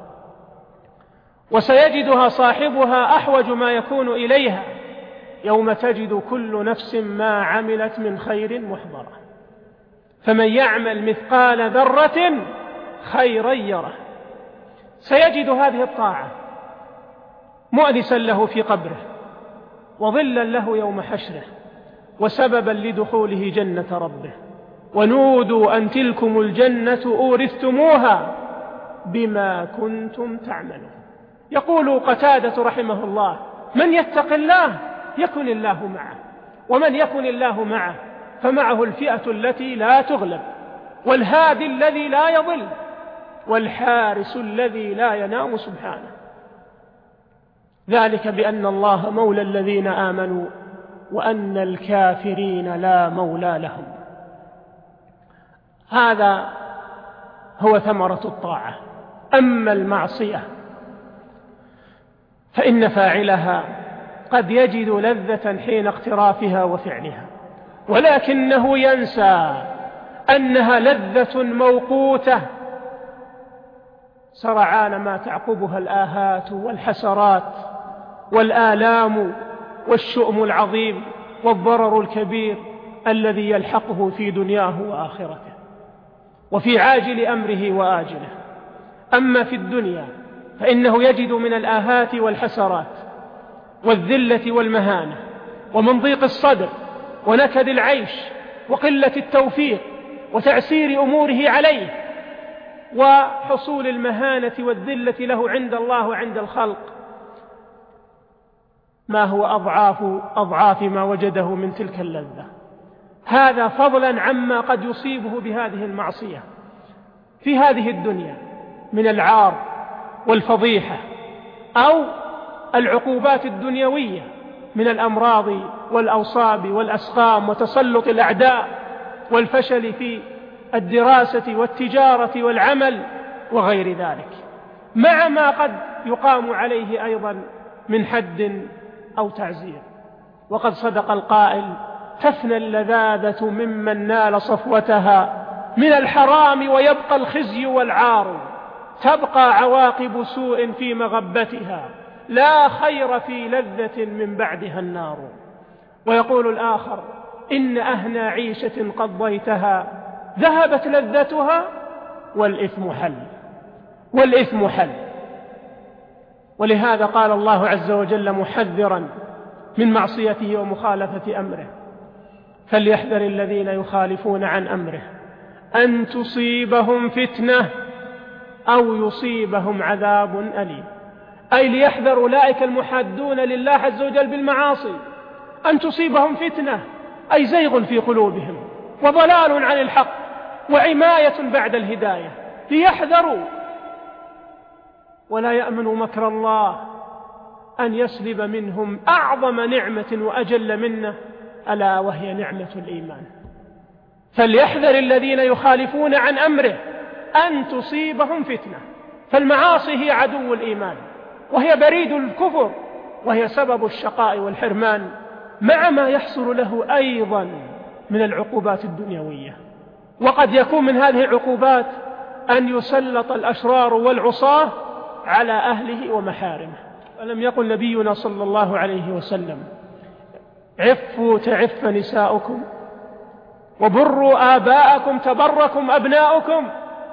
وسيجدها صاحبها أحوج ما يكون إليها يوم تجد كل نفس ما عملت من خير محضرة. فمن يعمل مثقال ذرة خيرا يره. سيجد هذه الطاعة مؤنسا له في قبره، وظلا له يوم حشره، وسببا لدخوله جنة ربه. ونودوا أن تلكم الجنة أورثتموها بما كنتم تعملون. يقول قتادة رحمه الله: من يتق الله يكن الله معه، ومن يكن الله معه فمعه الفئة التي لا تغلب، والهادي الذي لا يضل، والحارس الذي لا ينام سبحانه. ذلك بأن الله مولى الذين آمنوا وأن الكافرين لا مولى لهم. هذا هو ثمرة الطاعة. أما المعصية فإن فاعلها قد يجد لذة حين اقترافها وفعلها، ولكنه ينسى أنها لذة موقوتة سرعان ما تعقبها الآهات والحسرات والآلام والشؤم العظيم والضرر الكبير الذي يلحقه في دنياه وآخرته وفي عاجل أمره وآجله. أما في الدنيا فإنه يجد من الآهات والحسرات والذلة والمهانة ومن ضيق الصدر ونكد العيش وقلة التوفيق وتعسير أموره عليه وحصول المهانة والذلة له عند الله وعند الخلق ما هو أضعاف ما وجده من تلك اللذة. هذا فضلا عما قد يصيبه بهذه المعصية في هذه الدنيا من العار والفضيحة أو العقوبات الدنيوية من الأمراض والأوصاب والأسقام وتسلط الأعداء والفشل في الدراسة والتجارة والعمل وغير ذلك، مع ما قد يقام عليه أيضا من حد أو تعزير. وقد صدق القائل: تفنى اللذاذة ممن نال صفوتها من الحرام ويبقى الخزي والعار، تبقى عواقب سوء في مغبتها، لا خير في لذة من بعدها النار. ويقول الآخر: إن أهنى عيشة قضيتها ذهبت لذتها والإثم حل. والإثم حل. ولهذا قال الله عز وجل محذرا من معصيته ومخالفة أمره: فليحذر الذين يخالفون عن أمره أن تصيبهم فتنة أو يصيبهم عذاب أليم. أي ليحذر أولئك المحادون لله عز وجل بالمعاصي أن تصيبهم فتنة، أي زيغ في قلوبهم وضلال عن الحق وعماية بعد الهداية، ليحذروا ولا يأمنوا مكر الله أن يسلب منهم أعظم نعمة وأجل منه، ألا وهي نعمة الإيمان. فليحذر الذين يخالفون عن أمره أن تصيبهم فتنة. فالمعاصي هي عدو الإيمان، وهي بريد الكفر، وهي سبب الشقاء والحرمان، مع ما يحصل له أيضا من العقوبات الدنيوية. وقد يكون من هذه العقوبات أن يسلط الأشرار والعصاة على أهله ومحارمه. ألم يقل نبينا صلى الله عليه وسلم: عفوا تعف نساؤكم، وبروا آباءكم تبركم أبناؤكم،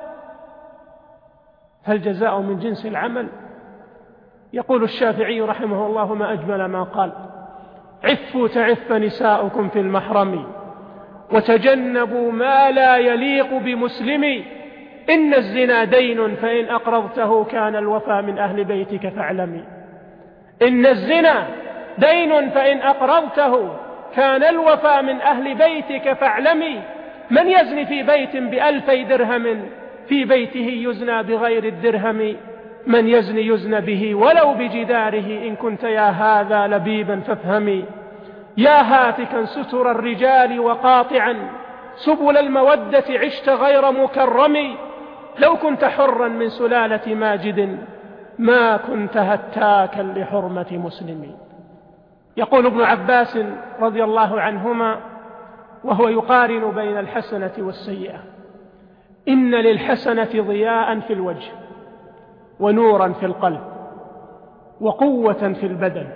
فالجزاء من جنس العمل. يقول الشافعي رحمه الله: ما أجمل ما قال: عفوا تعف نساؤكم في المحرم، وتجنبوا ما لا يليق بمسلم، إن الزنا دين فإن أقرضته كان الوفى من أهل بيتك فاعلمي. إن الزنا دين فإن أقرضته كان الوفى من أهل بيتك فاعلمي. من يزني في بيت ب2000 درهم في بيته يزنى بغير الدرهم، من يزني يزنى به ولو بجداره، إن كنت يا هذا لبيبا فافهمي. يا هاتكا ستر الرجال وقاطعا سبل المودة عشت غير مكرم، لو كنت حرا من سلالة ماجد ما كنت هتاكا لحرمة مسلم. يقول ابن عباس رضي الله عنهما وهو يقارن بين الحسنة والسيئة: إن للحسنة ضياء في الوجه، ونورا في القلب، وقوة في البدن،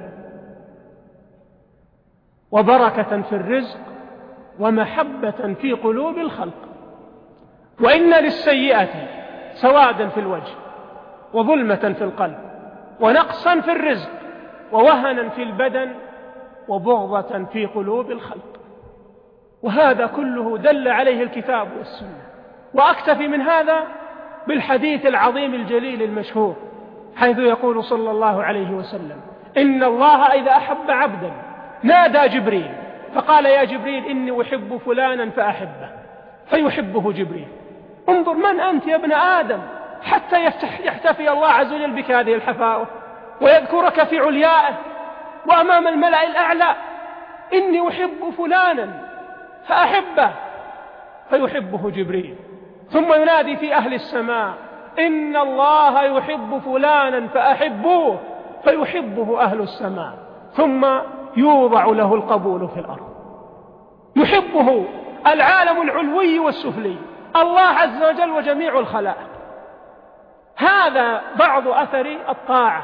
وبركة في الرزق، ومحبة في قلوب الخلق. وإن للسيئة سوادا في الوجه، وظلمة في القلب، ونقصا في الرزق، ووهنا في البدن، وبغضة في قلوب الخلق. وهذا كله دل عليه الكتاب والسنة. وأكتفي من هذا بالحديث العظيم الجليل المشهور، حيث يقول صلى الله عليه وسلم: إن الله إذا أحب عبدا نادى جبريل فقال: يا جبريل إني أحب فلانا فأحبه، فيحبه جبريل. انظر من أنت يا ابن آدم حتى يحتفي الله عز وجل بك هذه الحفاوة ويذكرك في عليائه وأمام الملأ الأعلى: إني أحب فلانا فأحبه، فيحبه جبريل. ثم ينادي في أهل السماء: إن الله يحب فلانا فأحبوه، فيحبه أهل السماء. ثم يوضع له القبول في الأرض، يحبه العالم العلوي والسفلي، الله عز وجل وجميع الخلائق. هذا بعض أثر الطاعة.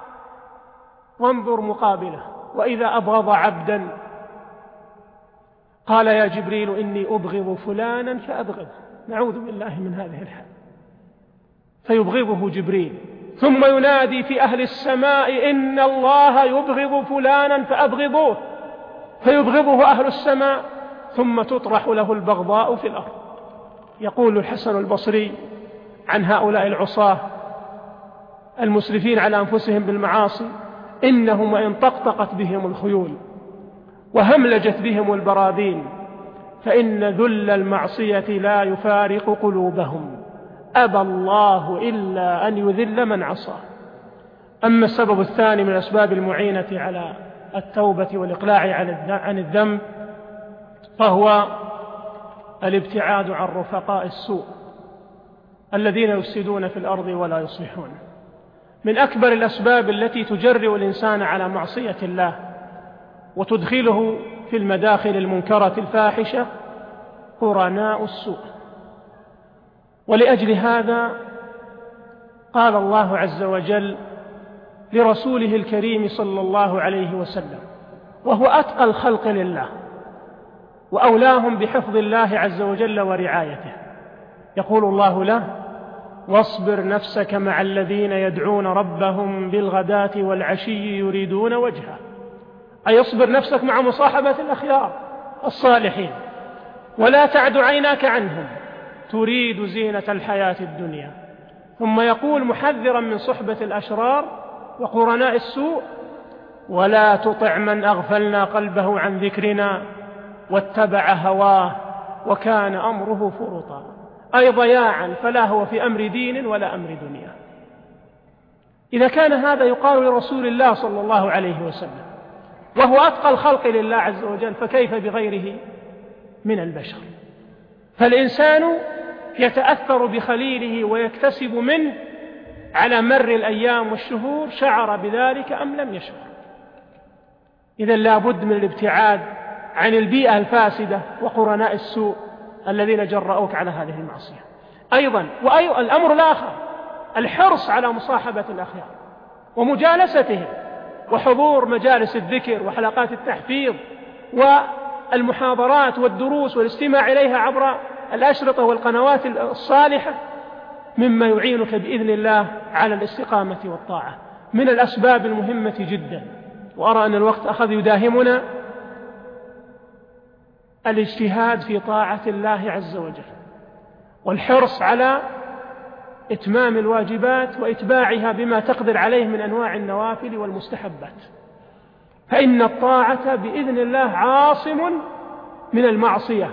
وانظر مقابله: وإذا أبغض عبدا قال: يا جبريل إني أبغض فلانا فأبغضه. نعوذ بالله من هذه الحال، فيبغضه جبريل. ثم ينادي في أهل السماء: إن الله يبغض فلانا فأبغضوه، فيبغضه أهل السماء. ثم تطرح له البغضاء في الأرض. يقول الحسن البصري عن هؤلاء العصاة المسرفين على أنفسهم بالمعاصي: إنهم وإن طقطقت بهم الخيول وهملجت بهم البراذين فإن ذل المعصية لا يفارق قلوبهم، أبى الله إلا أن يذل من عصى. أما السبب الثاني من الأسباب المعينة على التوبة والإقلاع عن الذنب فهو الابتعاد عن رفقاء السوء الذين يفسدون في الأرض ولا يصلحون. من أكبر الأسباب التي تجرئ الإنسان على معصية الله وتدخله في المداخل المنكرة الفاحشة قرناء السوء. ولأجل هذا قال الله عز وجل لرسوله الكريم صلى الله عليه وسلم، وهو أتقى الخلق لله وأولاهم بحفظ الله عز وجل ورعايته، يقول الله له: واصبر نفسك مع الذين يدعون ربهم بالغداة والعشي يريدون وجهه. أي اصبر نفسك مع مصاحبة الأخيار الصالحين، ولا تعد عيناك عنهم تريد زينة الحياة الدنيا. ثم يقول محذرا من صحبة الأشرار وقرناء السوء: ولا تطع من أغفلنا قلبه عن ذكرنا واتبع هواه وكان أمره فرطا. أي ضياعا، فلا هو في أمر دين ولا أمر دنيا. إذا كان هذا يقال لرسول الله صلى الله عليه وسلم وهو أتقى الخلق لله عز وجل، فكيف بغيره من البشر؟ فالإنسان يتأثر بخليله ويكتسب منه على مر الأيام والشهور، شعر بذلك أم لم يشعر. إذا لا بد من الابتعاد عن البيئة الفاسدة وقرناء السوء الذين جرؤوك على هذه المعصية. أيضا الأمر الآخر الحرص على مصاحبة الأخيار ومجالستهم وحضور مجالس الذكر وحلقات التحفيظ والمحاضرات والدروس والاستماع إليها عبر الأشرطة والقنوات الصالحة، مما يعينك بإذن الله على الاستقامة والطاعة، من الأسباب المهمة جدا. وأرى أن الوقت أخذ يداهمنا. الاجتهاد في طاعة الله عز وجل والحرص على إتمام الواجبات وإتباعها بما تقدر عليه من أنواع النوافل والمستحبات، فإن الطاعة بإذن الله عاصم من المعصية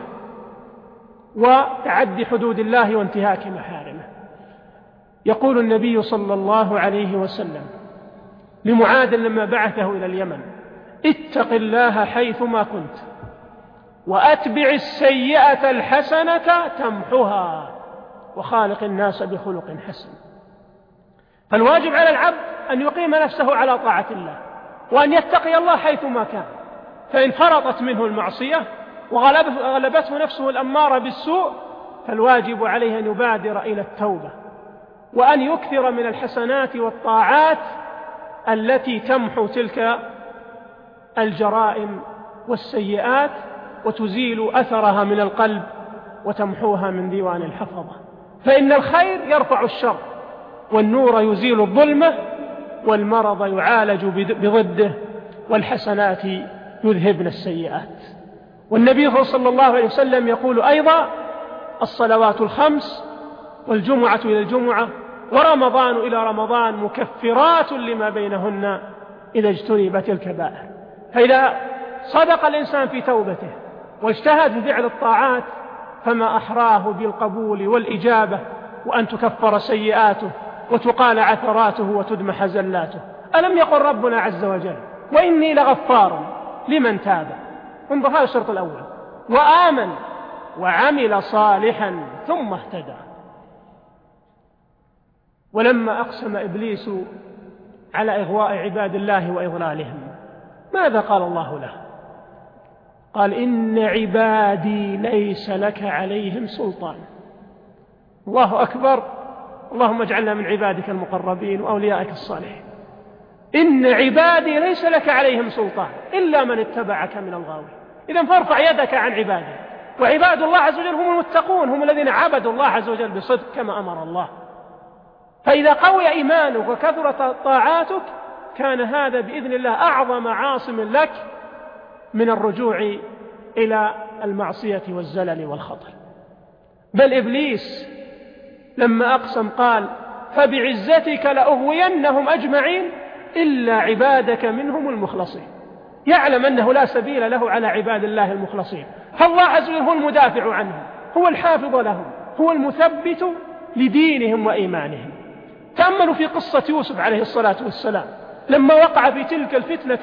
وتعدي حدود الله وانتهاك محارمه. يقول النبي صلى الله عليه وسلم لمعاذ لما بعثه إلى اليمن: اتق الله حيثما كنت وأتبع السيئة الحسنة تمحها وخالق الناس بخلق حسن. فالواجب على العبد أن يقيم نفسه على طاعة الله وأن يتقي الله حيثما كان، فإن فرطت منه المعصية وغلبته نفسه الأمارة بالسوء فالواجب عليه أن يبادر إلى التوبة وأن يكثر من الحسنات والطاعات التي تمحو تلك الجرائم والسيئات وتزيل أثرها من القلب وتمحوها من ديوان الحفظة. فإن الخير يرفع الشر، والنور يزيل الظلمة، والمرض يعالج بضده، والحسنات يذهبن السيئات. والنبي صلى الله عليه وسلم يقول أيضا: الصلوات الخمس والجمعة إلى الجمعة ورمضان إلى رمضان مكفرات لما بينهن إذا اجتنبت الكبائر. فإذا صدق الإنسان في توبته واجتهد في فعل الطاعات فما أحراه بالقبول والإجابة، وأن تكفر سيئاته وتقال عثراته وتدمح زلاته. ألم يقل ربنا عز وجل: وإني لغفار لمن تاب؟ انظر هذا الشرط الأول: وآمن وعمل صالحا ثم اهتدى. ولما أقسم إبليس على إغواء عباد الله وإضلالهم ماذا قال الله له؟ قال: إن عبادي ليس لك عليهم سلطان. الله أكبر. اللهم اجعلنا من عبادك المقربين وأوليائك الصالحين. إن عبادي ليس لك عليهم سلطان إلا من اتبعك من الغاوين. إذن فارفع يدك عن عباده، وعباد الله عز وجل هم المتقون، هم الذين عبدوا الله عز وجل بصدق كما أمر الله. فإذا قوي إيمانك وكثرت طاعاتك كان هذا بإذن الله أعظم عاصم لك من الرجوع إلى المعصية والزلل والخطر. بل إبليس لما أقسم قال: فبعزتك لأغوينهم أجمعين إلا عبادك منهم المخلصين. يعلم أنه لا سبيل له على عباد الله المخلصين، فالله عز وجل هو المدافع عنهم، هو الحافظ لهم، هو المثبت لدينهم وإيمانهم. تأملوا في قصة يوسف عليه الصلاة والسلام لما وقع في تلك الفتنة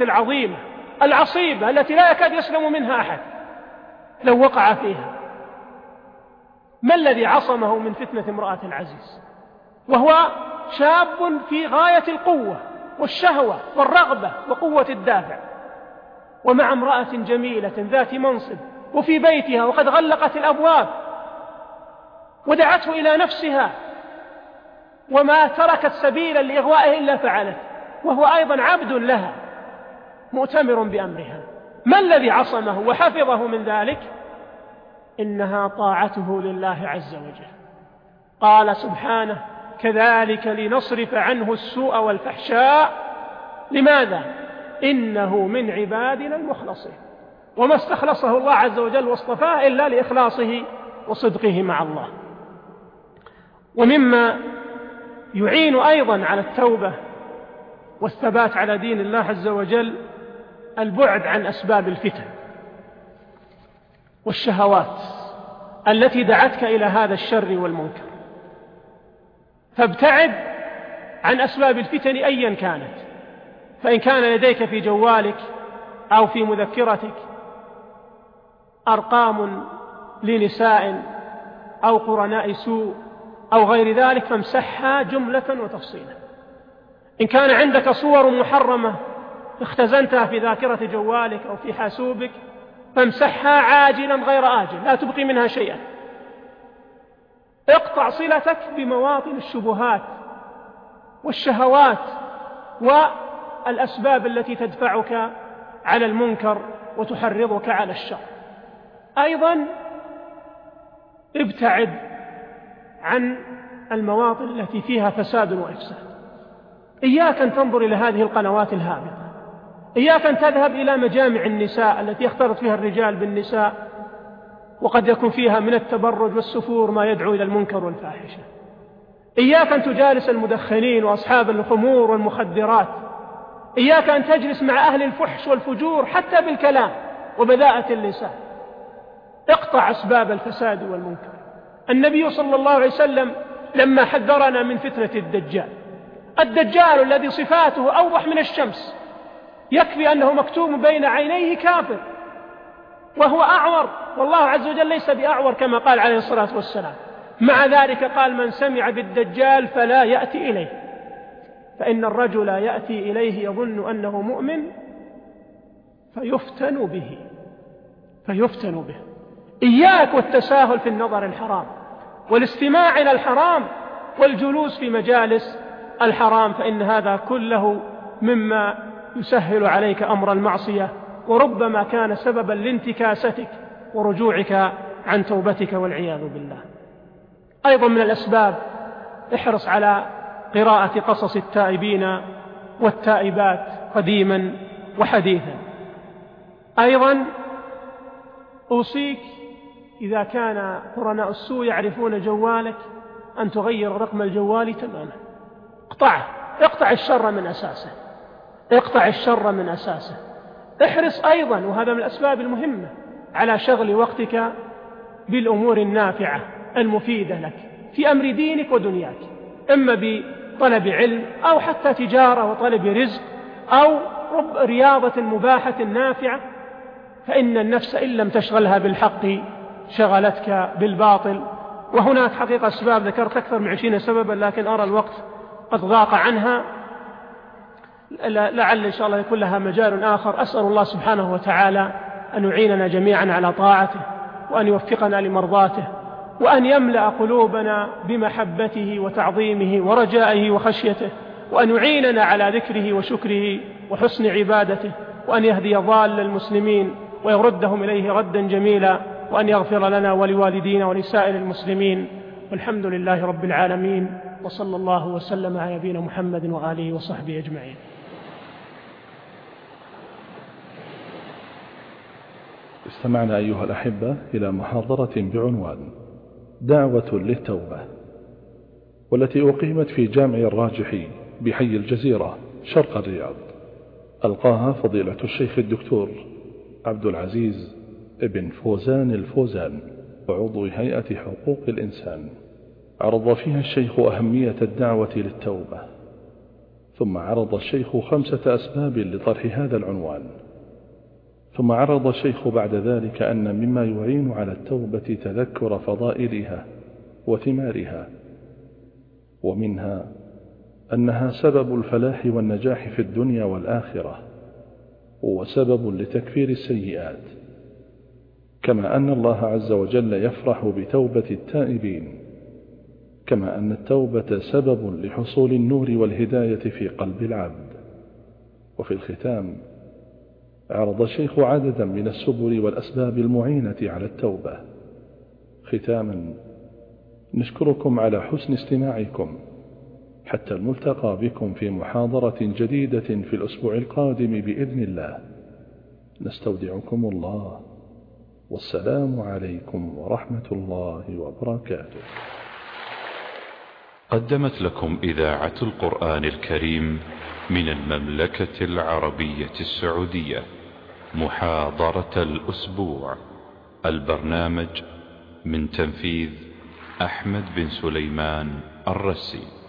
ما الذي عصمه من فتنة امرأة العزيز وهو شاب في غاية القوة والشهوة والرغبة وقوة الدافع، ومع امرأة جميلة ذات منصب وفي بيتها وقد غلقت الأبواب ودعته إلى نفسها وما تركت سبيلا لإغوائه إلا فعلت، وهو أيضا عبد لها مؤتمر بأمرها. ما الذي عصمه وحفظه من ذلك؟ إنها طاعته لله عز وجل. قال سبحانه: كذلك لنصرف عنه السوء والفحشاء. لماذا؟ إنه من عبادنا المخلصين. وما استخلصه الله عز وجل واصطفاه إلا لإخلاصه وصدقه مع الله. ومما يعين أيضا على التوبة والثبات على دين الله عز وجل البعد عن أسباب الفتن والشهوات التي دعتك إلى هذا الشر والمنكر، فابتعد عن أسباب الفتن أيا كانت. فإن كان لديك في جوالك أو في مذكرتك أرقام لنساء أو قرناء سوء أو غير ذلك فامسحها جملة وتفصيلا. إن كان عندك صور محرمة اختزنتها في ذاكرة جوالك أو في حاسوبك فامسحها عاجلا غير آجل، لا تبقي منها شيئا. اقطع صلتك بمواطن الشبهات والشهوات والأسباب التي تدفعك على المنكر وتحرضك على الشر. أيضا ابتعد عن المواطن التي فيها فساد وإفساد. إياك أن تنظر إلى هذه القنوات الهابطة، إياك أن تذهب إلى مجامع النساء التي يختلط فيها الرجال بالنساء وقد يكون فيها من التبرج والسفور ما يدعو إلى المنكر والفاحشة. إياك أن تجالس المدخنين وأصحاب الخمور والمخدرات. إياك أن تجلس مع أهل الفحش والفجور حتى بالكلام وبذاءة اللسان. اقطع أسباب الفساد والمنكر. النبي صلى الله عليه وسلم لما حذرنا من فتنة الدجال الذي صفاته أوضح من الشمس، يكفي أنه مكتوم بين عينيه كافر وهو أعور، والله عز وجل ليس بأعور كما قال عليه الصلاة والسلام. مع ذلك قال: من سمع بالدجال فلا يأتي إليه، فإن الرجل يأتي إليه يظن أنه مؤمن فيفتن به. إياك والتساهل في النظر الحرام والاستماع إلى الحرام والجلوس في مجالس الحرام، فإن هذا كله مما يسهل عليك أمر المعصية وربما كان سببا لانتكاستك ورجوعك عن توبتك والعياذ بالله. أيضا من الأسباب احرص على قراءة قصص التائبين والتائبات قديما وحديثا. أيضا أوصيك إذا كان قرناء السوء يعرفون جوالك أن تغير رقم الجوال تماما. اقطع الشر من أساسه. احرص أيضا، وهذا من الأسباب المهمة، على شغل وقتك بالأمور النافعة المفيدة لك في أمر دينك ودنياك، إما بطلب علم أو حتى تجارة وطلب رزق أو رياضة مباحة نافعة، فإن النفس إن لم تشغلها بالحق شغلتك بالباطل. وهناك حقيقة أسباب ذكرت أكثر من 20 سببا، لكن أرى الوقت قد ضاق عنها، لعل إن شاء الله يكون لها مجال آخر. أسأل الله سبحانه وتعالى أن يعيننا جميعا على طاعته، وأن يوفقنا لمرضاته، وأن يملأ قلوبنا بمحبته وتعظيمه ورجائه وخشيته، وأن يعيننا على ذكره وشكره وحسن عبادته، وأن يهدي ضال المسلمين ويردهم إليه ردا جميلا، وأن يغفر لنا ولوالدينا ولسائر المسلمين. والحمد لله رب العالمين، وصلى الله وسلم على نبينا محمد وآله وصحبه أجمعين. استمعنا أيها الأحبة إلى محاضرة بعنوان دعوة للتوبة، والتي أقيمت في جامع الراجحي بحي الجزيرة شرق الرياض. ألقاها فضيلة الشيخ الدكتور عبد العزيز ابن فوزان الفوزان، وعضو هيئة حقوق الإنسان. عرض فيها الشيخ أهمية الدعوة للتوبة، ثم عرض الشيخ 5 أسباب لطرح هذا العنوان، ثم عرض الشيخ بعد ذلك أن مما يعين على التوبة تذكر فضائلها وثمارها، ومنها أنها سبب الفلاح والنجاح في الدنيا والآخرة، وسبب لتكفير السيئات، كما أن الله عز وجل يفرح بتوبة التائبين، كما أن التوبة سبب لحصول النور والهداية في قلب العبد. وفي الختام عرض الشيخ عددا من السبل والأسباب المعينة على التوبة. ختاما نشكركم على حسن استماعكم، حتى الملتقى بكم في محاضرة جديدة في الأسبوع القادم بإذن الله. نستودعكم الله، والسلام عليكم ورحمة الله وبركاته. قدمت لكم إذاعة القرآن الكريم من المملكة العربية السعودية محاضرة الأسبوع. البرنامج من تنفيذ أحمد بن سليمان الرسي.